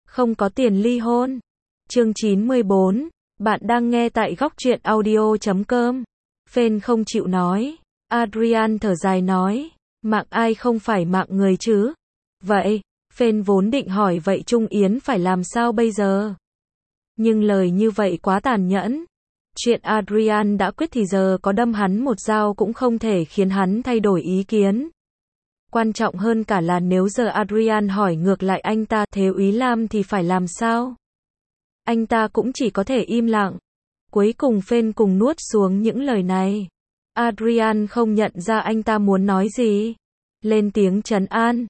Không có tiền ly hôn. Chương 94. Bạn đang nghe tại góc truyện audio.com. Fan không chịu nói. Adrian thở dài nói. Mạng ai không phải mạng người chứ? Vậy, Fan vốn định hỏi vậy Trung Yến phải làm sao bây giờ? Nhưng lời như vậy quá tàn nhẫn. Chuyện Adrian đã quyết thì giờ có đâm hắn một dao cũng không thể khiến hắn thay đổi ý kiến. Quan trọng hơn cả là nếu giờ Adrian hỏi ngược lại anh ta thế Úy Lam thì phải làm sao? Anh ta cũng chỉ có thể im lặng. Cuối cùng Fan cùng nuốt xuống những lời này. Adrian không nhận ra anh ta muốn nói gì. Lên tiếng trấn an.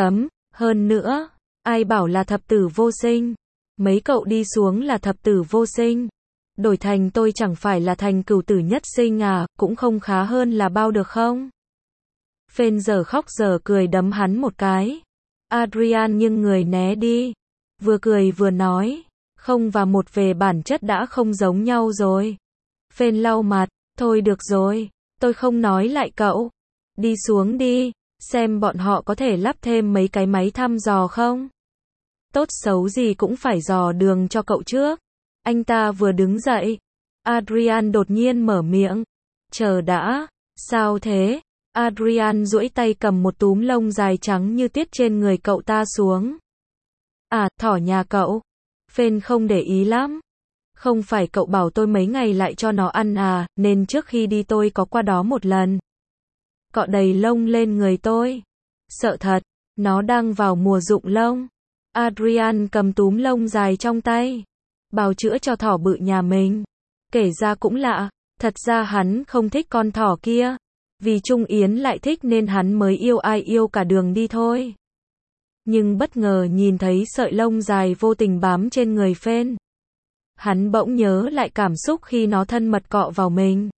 Hơn nữa, ai bảo là thập tử vô sinh? Mấy cậu đi xuống là thập tử vô sinh. Đổi thành tôi chẳng phải là thành cửu tử nhất sinh à, cũng không khá hơn là bao được không? Fan giờ khóc giờ cười đấm hắn một cái. Adrian nghiêng người né đi. Vừa cười vừa nói. Không và một về bản chất đã không giống nhau rồi. Fan lau mặt. Thôi được rồi. Tôi không nói lại cậu. Đi xuống đi. Xem bọn họ có thể lắp thêm mấy cái máy thăm dò không? Tốt xấu gì cũng phải dò đường cho cậu trước. Anh ta vừa đứng dậy. Adrian đột nhiên mở miệng. Chờ đã. Sao thế? Adrian duỗi tay cầm một túm lông dài trắng như tiết trên người cậu ta xuống. À, thỏ nhà cậu. Fan không để ý lắm. Không phải cậu bảo tôi mấy ngày lại cho nó ăn à, nên trước khi đi tôi có qua đó một lần. Cọ đầy lông lên người tôi. Sợ thật, nó đang vào mùa rụng lông. Adrian cầm túm lông dài trong tay. Bào chữa cho thỏ bự nhà mình. Kể ra cũng lạ, thật ra hắn không thích con thỏ kia. Vì Trung Yến lại thích nên hắn mới yêu ai yêu cả đường đi thôi. Nhưng bất ngờ nhìn thấy sợi lông dài vô tình bám trên người Fan. Hắn bỗng nhớ lại cảm xúc khi nó thân mật cọ vào mình.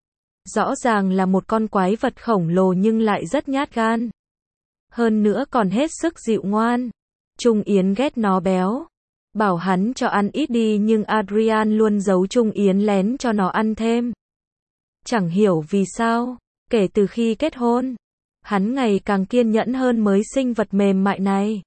Rõ ràng là một con quái vật khổng lồ nhưng lại rất nhát gan. Hơn nữa còn hết sức dịu ngoan. Trung Yến ghét nó béo. Bảo hắn cho ăn ít đi nhưng Adrian luôn giấu Trung Yến lén cho nó ăn thêm. Chẳng hiểu vì sao, kể từ khi kết hôn, hắn ngày càng kiên nhẫn hơn mới sinh vật mềm mại này.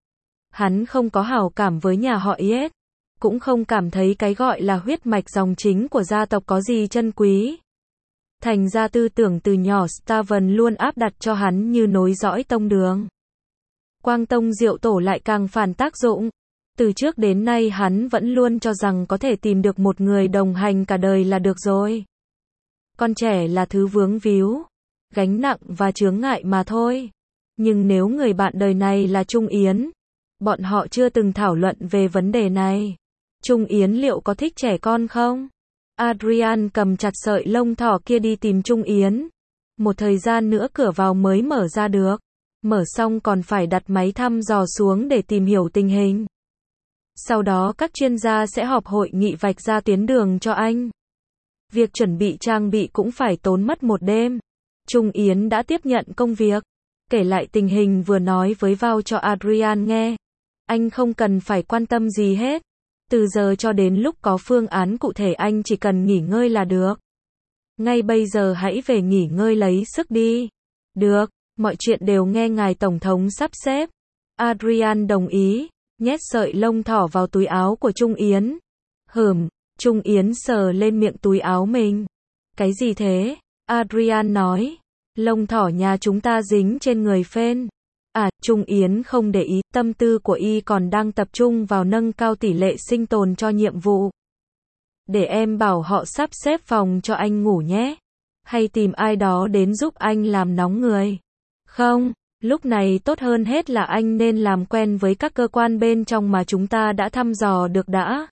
Hắn không có hảo cảm với nhà họ Yết, cũng không cảm thấy cái gọi là huyết mạch dòng chính của gia tộc có gì chân quý. Thành ra tư tưởng từ nhỏ Steven luôn áp đặt cho hắn như nối dõi tông đường. Quang tông diệu tổ lại càng phản tác dụng. Từ trước đến nay hắn vẫn luôn cho rằng có thể tìm được một người đồng hành cả đời là được rồi. Con trẻ là thứ vướng víu, gánh nặng và chướng ngại mà thôi. Nhưng nếu người bạn đời này là Trung Yến, bọn họ chưa từng thảo luận về vấn đề này. Trung Yến liệu có thích trẻ con không? Adrian cầm chặt sợi lông thỏ kia đi tìm Trung Yến. Một thời gian nữa cửa vào mới mở ra được. Mở xong còn phải đặt máy thăm dò xuống để tìm hiểu tình hình. Sau đó các chuyên gia sẽ họp hội nghị vạch ra tuyến đường cho anh. Việc chuẩn bị trang bị cũng phải tốn mất một đêm. Trung Yến đã tiếp nhận công việc. Kể lại tình hình vừa nói với Vào cho Adrian nghe. Anh không cần phải quan tâm gì hết. Từ giờ cho đến lúc có phương án cụ thể anh chỉ cần nghỉ ngơi là được. Ngay bây giờ hãy về nghỉ ngơi lấy sức đi. Được, mọi chuyện đều nghe ngài Tổng thống sắp xếp. Adrian đồng ý, nhét sợi lông thỏ vào túi áo của Trung Yến. Trung Yến sờ lên miệng túi áo mình. Cái gì thế? Adrian nói. Lông thỏ nhà chúng ta dính trên người Fan. À, Trung Yến không để ý, tâm tư của y còn đang tập trung vào nâng cao tỷ lệ sinh tồn cho nhiệm vụ. Để em bảo họ sắp xếp phòng cho anh ngủ nhé. Hay tìm ai đó đến giúp anh làm nóng người. Không, lúc này tốt hơn hết là anh nên làm quen với các cơ quan bên trong mà chúng ta đã thăm dò được đã.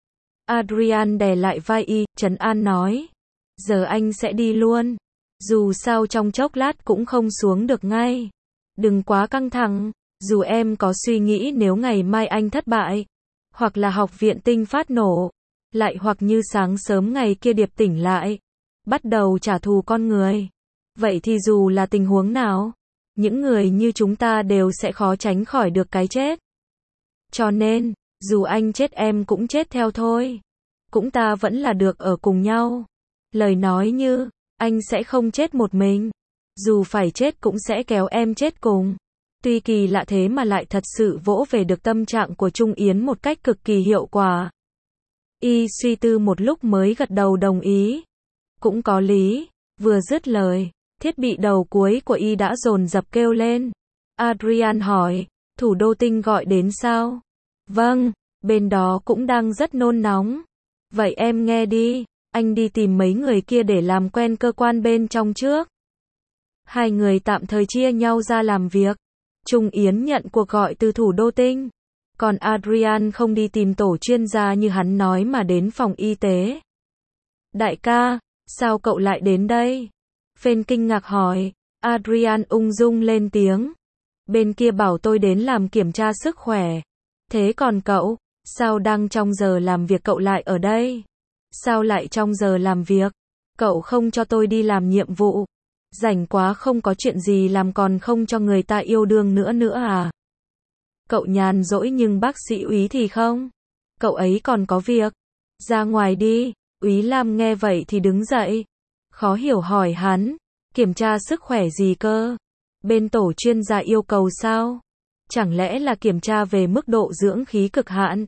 Adrian đè lại vai y, trấn an nói. Giờ anh sẽ đi luôn. Dù sao trong chốc lát cũng không xuống được ngay. Đừng quá căng thẳng, dù em có suy nghĩ nếu ngày mai anh thất bại, hoặc là học viện tinh phát nổ, lại hoặc như sáng sớm ngày kia Điệp tỉnh lại, bắt đầu trả thù con người. Vậy thì dù là tình huống nào, những người như chúng ta đều sẽ khó tránh khỏi được cái chết. Cho nên, dù anh chết em cũng chết theo thôi. Cũng ta vẫn là được ở cùng nhau. Lời nói như, anh sẽ không chết một mình. Dù phải chết cũng sẽ kéo em chết cùng. Tuy kỳ lạ thế mà lại thật sự vỗ về được tâm trạng của Trung Yến một cách cực kỳ hiệu quả. Y suy tư một lúc mới gật đầu đồng ý. Cũng có lý. Vừa dứt lời, thiết bị đầu cuối của Y đã dồn dập kêu lên. Adrian hỏi, thủ đô Tinh gọi đến sao? Vâng, bên đó cũng đang rất nôn nóng. Vậy em nghe đi, anh đi tìm mấy người kia để làm quen cơ quan bên trong trước. Hai người tạm thời chia nhau ra làm việc. Trung Yến nhận cuộc gọi từ thủ đô Tinh. Còn Adrian không đi tìm tổ chuyên gia như hắn nói mà đến phòng y tế. Đại ca, sao cậu lại đến đây? Phên kinh ngạc hỏi. Adrian ung dung lên tiếng. Bên kia bảo tôi đến làm kiểm tra sức khỏe. Thế còn cậu, sao đang trong giờ làm việc cậu lại ở đây? Sao lại trong giờ làm việc? Cậu không cho tôi đi làm nhiệm vụ. Rảnh quá không có chuyện gì làm còn không cho người ta yêu đương nữa à? Cậu nhàn rỗi nhưng bác sĩ Úy thì không. Cậu ấy còn có việc. Ra ngoài đi. Úy Lam nghe vậy thì đứng dậy. Khó hiểu hỏi hắn. Kiểm tra sức khỏe gì cơ? Bên tổ chuyên gia yêu cầu sao? Chẳng lẽ là kiểm tra về mức độ dưỡng khí cực hạn?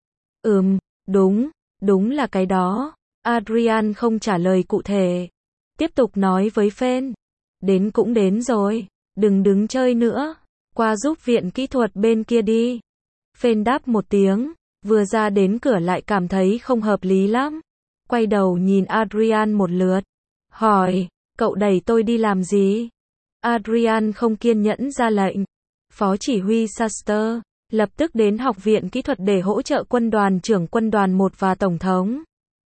Đúng là cái đó. Adrian không trả lời cụ thể. Tiếp tục nói với Phên. Đến cũng đến rồi. Đừng đứng chơi nữa. Qua giúp viện kỹ thuật bên kia đi. Phên đáp một tiếng. Vừa ra đến cửa lại cảm thấy không hợp lý lắm. Quay đầu nhìn Adrian một lượt. Hỏi, cậu đẩy tôi đi làm gì? Adrian không kiên nhẫn ra lệnh. Phó chỉ huy Shuster, lập tức đến học viện kỹ thuật để hỗ trợ quân đoàn trưởng quân đoàn 1 và tổng thống.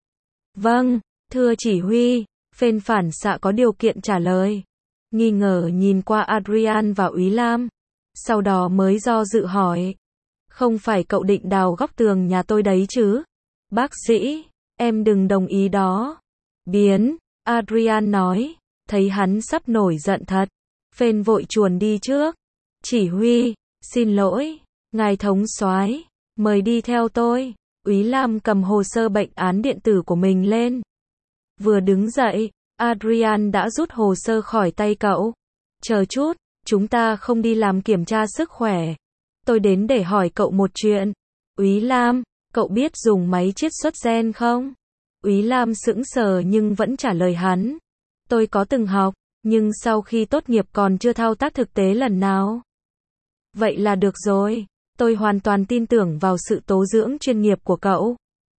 Vâng, thưa chỉ huy, Phên phản xạ có điều kiện trả lời. Nghi ngờ nhìn qua Adrian và Úy Lam. Sau đó mới do dự hỏi. Không phải cậu định đào góc tường nhà tôi đấy chứ? Bác sĩ, em đừng đồng ý đó. Biến, Adrian nói. Thấy hắn sắp nổi giận thật. Phên vội chuồn đi trước. Chỉ huy, xin lỗi, ngài thống soái, mời đi theo tôi. Úy Lam cầm hồ sơ bệnh án điện tử của mình lên. Vừa đứng dậy, Adrian đã rút hồ sơ khỏi tay cậu. Chờ chút, chúng ta không đi làm kiểm tra sức khỏe. Tôi đến để hỏi cậu một chuyện. Úy Lam, cậu biết dùng máy chiết xuất gen không? Úy Lam sững sờ nhưng vẫn trả lời hắn. Tôi có từng học, nhưng sau khi tốt nghiệp còn chưa thao tác thực tế lần nào. Vậy là được rồi, tôi hoàn toàn tin tưởng vào sự tố dưỡng chuyên nghiệp của cậu.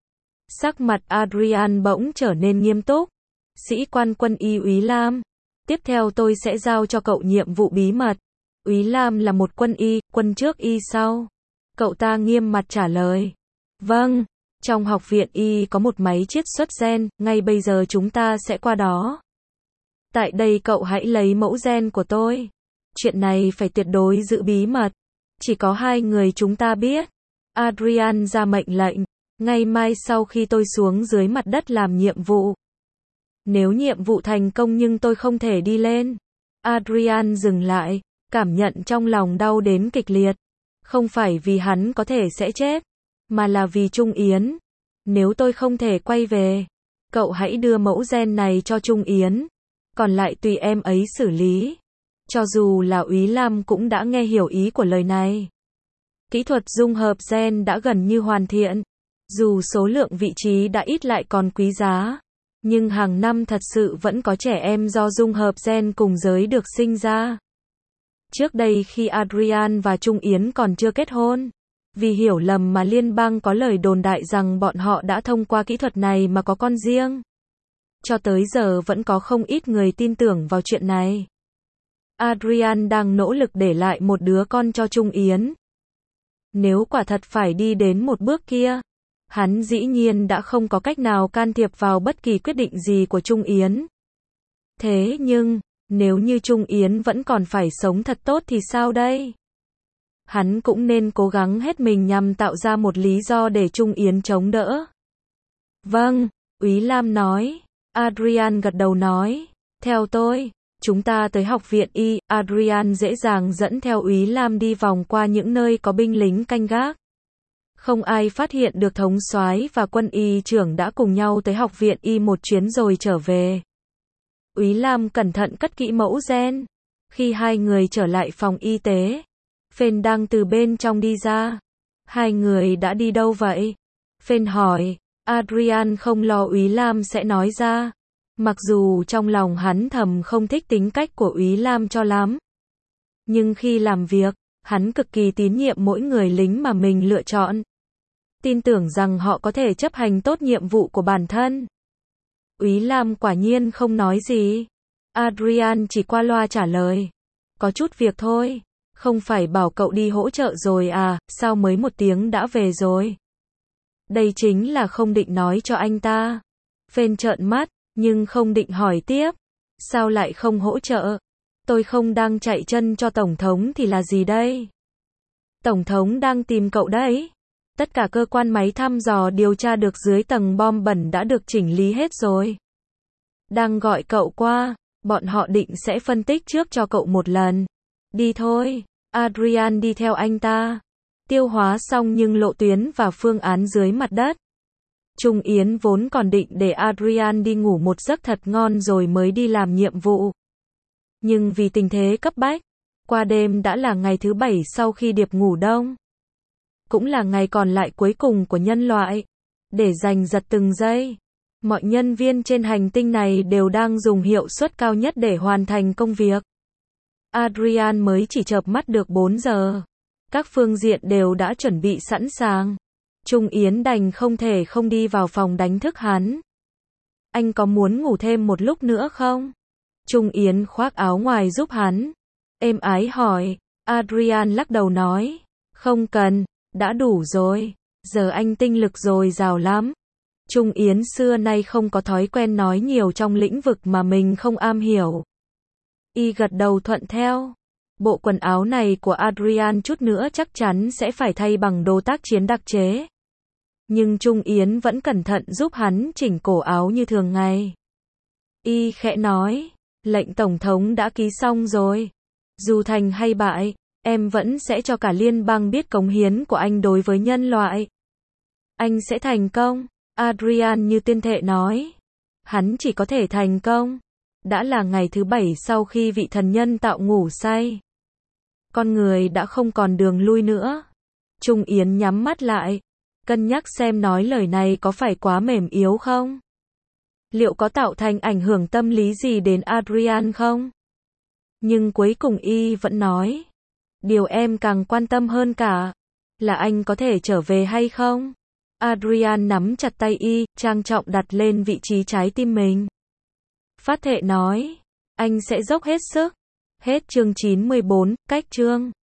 Sắc mặt Adrian bỗng trở nên nghiêm túc. Sĩ quan quân y Úy Lam, tiếp theo tôi sẽ giao cho cậu nhiệm vụ bí mật. Úy Lam là một quân y, quân trước y sau. Cậu ta nghiêm mặt trả lời. Vâng, trong học viện y có một máy chiết xuất gen, ngay bây giờ chúng ta sẽ qua đó. Tại đây cậu hãy lấy mẫu gen của tôi. Chuyện này phải tuyệt đối giữ bí mật. Chỉ có hai người chúng ta biết. Adrian ra mệnh lệnh. Ngày mai sau khi tôi xuống dưới mặt đất làm nhiệm vụ. Nếu nhiệm vụ thành công nhưng tôi không thể đi lên. Adrian dừng lại. Cảm nhận trong lòng đau đến kịch liệt. Không phải vì hắn có thể sẽ chết. Mà là vì Trung Yến. Nếu tôi không thể quay về. Cậu hãy đưa mẫu gen này cho Trung Yến. Còn lại tùy em ấy xử lý. Cho dù là Úy Lam cũng đã nghe hiểu ý của lời này. Kỹ thuật dung hợp gen đã gần như hoàn thiện. Dù số lượng vị trí đã ít lại còn quý giá. Nhưng hàng năm thật sự vẫn có trẻ em do dung hợp gen cùng giới được sinh ra. Trước đây khi Adrian và Trung Yến còn chưa kết hôn. Vì hiểu lầm mà liên bang có lời đồn đại rằng bọn họ đã thông qua kỹ thuật này mà có con riêng. Cho tới giờ vẫn có không ít người tin tưởng vào chuyện này. Adrian đang nỗ lực để lại một đứa con cho Trung Yến. Nếu quả thật phải đi đến một bước kia, hắn dĩ nhiên đã không có cách nào can thiệp vào bất kỳ quyết định gì của Trung Yến. Thế nhưng, nếu như Trung Yến vẫn còn phải sống thật tốt thì sao đây? Hắn cũng nên cố gắng hết mình nhằm tạo ra một lý do để Trung Yến chống đỡ. Vâng, Úy Lam nói. Adrian gật đầu nói. Theo tôi, chúng ta tới học viện y. Adrian dễ dàng dẫn theo Úy Lam đi vòng qua những nơi có binh lính canh gác. Không ai phát hiện được thống soái và quân y trưởng đã cùng nhau tới học viện y một chuyến rồi trở về. Úy Lam cẩn thận cất kỹ mẫu gen. Khi hai người trở lại phòng y tế, Phên đang từ bên trong đi ra. Hai người đã đi đâu vậy? Phên hỏi. Adrian không lo Úy Lam sẽ nói ra. Mặc dù trong lòng hắn thầm không thích tính cách của Úy Lam cho lắm. Nhưng khi làm việc, hắn cực kỳ tín nhiệm mỗi người lính mà mình lựa chọn. Tin tưởng rằng họ có thể chấp hành tốt nhiệm vụ của bản thân. Úy Lam quả nhiên không nói gì. Adrian chỉ qua loa trả lời. Có chút việc thôi. Không phải bảo cậu đi hỗ trợ rồi à, sao mới 1 tiếng đã về rồi? Đây chính là không định nói cho anh ta. Phên trợn mắt, nhưng không định hỏi tiếp. Sao lại không hỗ trợ? Tôi không đang chạy chân cho Tổng thống thì là gì đây? Tổng thống đang tìm cậu đấy. Tất cả cơ quan máy thăm dò điều tra được dưới tầng bom bẩn đã được chỉnh lý hết rồi. Đang gọi cậu qua, bọn họ định sẽ phân tích trước cho cậu một lần. Đi thôi. Adrian đi theo anh ta. Tiêu hóa xong nhưng lộ tuyến và phương án dưới mặt đất. Trung Yến vốn còn định để Adrian đi ngủ một giấc thật ngon rồi mới đi làm nhiệm vụ. Nhưng vì tình thế cấp bách, qua đêm đã là ngày thứ 7 sau khi điệp ngủ đông. Cũng là ngày còn lại cuối cùng của nhân loại. Để giành giật từng giây, mọi nhân viên trên hành tinh này đều đang dùng hiệu suất cao nhất để hoàn thành công việc. Adrian mới chỉ chợp mắt được 4 giờ. Các phương diện đều đã chuẩn bị sẵn sàng. Trung Yến đành không thể không đi vào phòng đánh thức hắn. Anh có muốn ngủ thêm một lúc nữa không? Trung Yến khoác áo ngoài giúp hắn. Êm ái hỏi. Adrian lắc đầu nói. Không cần, đã đủ rồi. Giờ anh tinh lực dồi dào lắm. Trung Yến xưa nay không có thói quen nói nhiều trong lĩnh vực mà mình không am hiểu. Y gật đầu thuận theo. Bộ quần áo này của Adrian chút nữa chắc chắn sẽ phải thay bằng đồ tác chiến đặc chế. Nhưng Trung Yến vẫn cẩn thận giúp hắn chỉnh cổ áo như thường ngày. Y khẽ nói, lệnh Tổng thống đã ký xong rồi. Dù thành hay bại, em vẫn sẽ cho cả liên bang biết cống hiến của anh đối với nhân loại. Anh sẽ thành công, Adrian như tuyên thệ nói. Hắn chỉ có thể thành công. Đã là ngày thứ 7 sau khi vị thần nhân tạo ngủ say. Con người đã không còn đường lui nữa. Trung Yến nhắm mắt lại, cân nhắc xem nói lời này có phải quá mềm yếu không? Liệu có tạo thành ảnh hưởng tâm lý gì đến Adrian không? Nhưng cuối cùng y vẫn nói. Điều em càng quan tâm hơn cả là anh có thể trở về hay không? Adrian nắm chặt tay y, trang trọng đặt lên vị trí trái tim mình. Phát thệ nói, anh sẽ dốc hết sức. Hết chương 94, cách chương.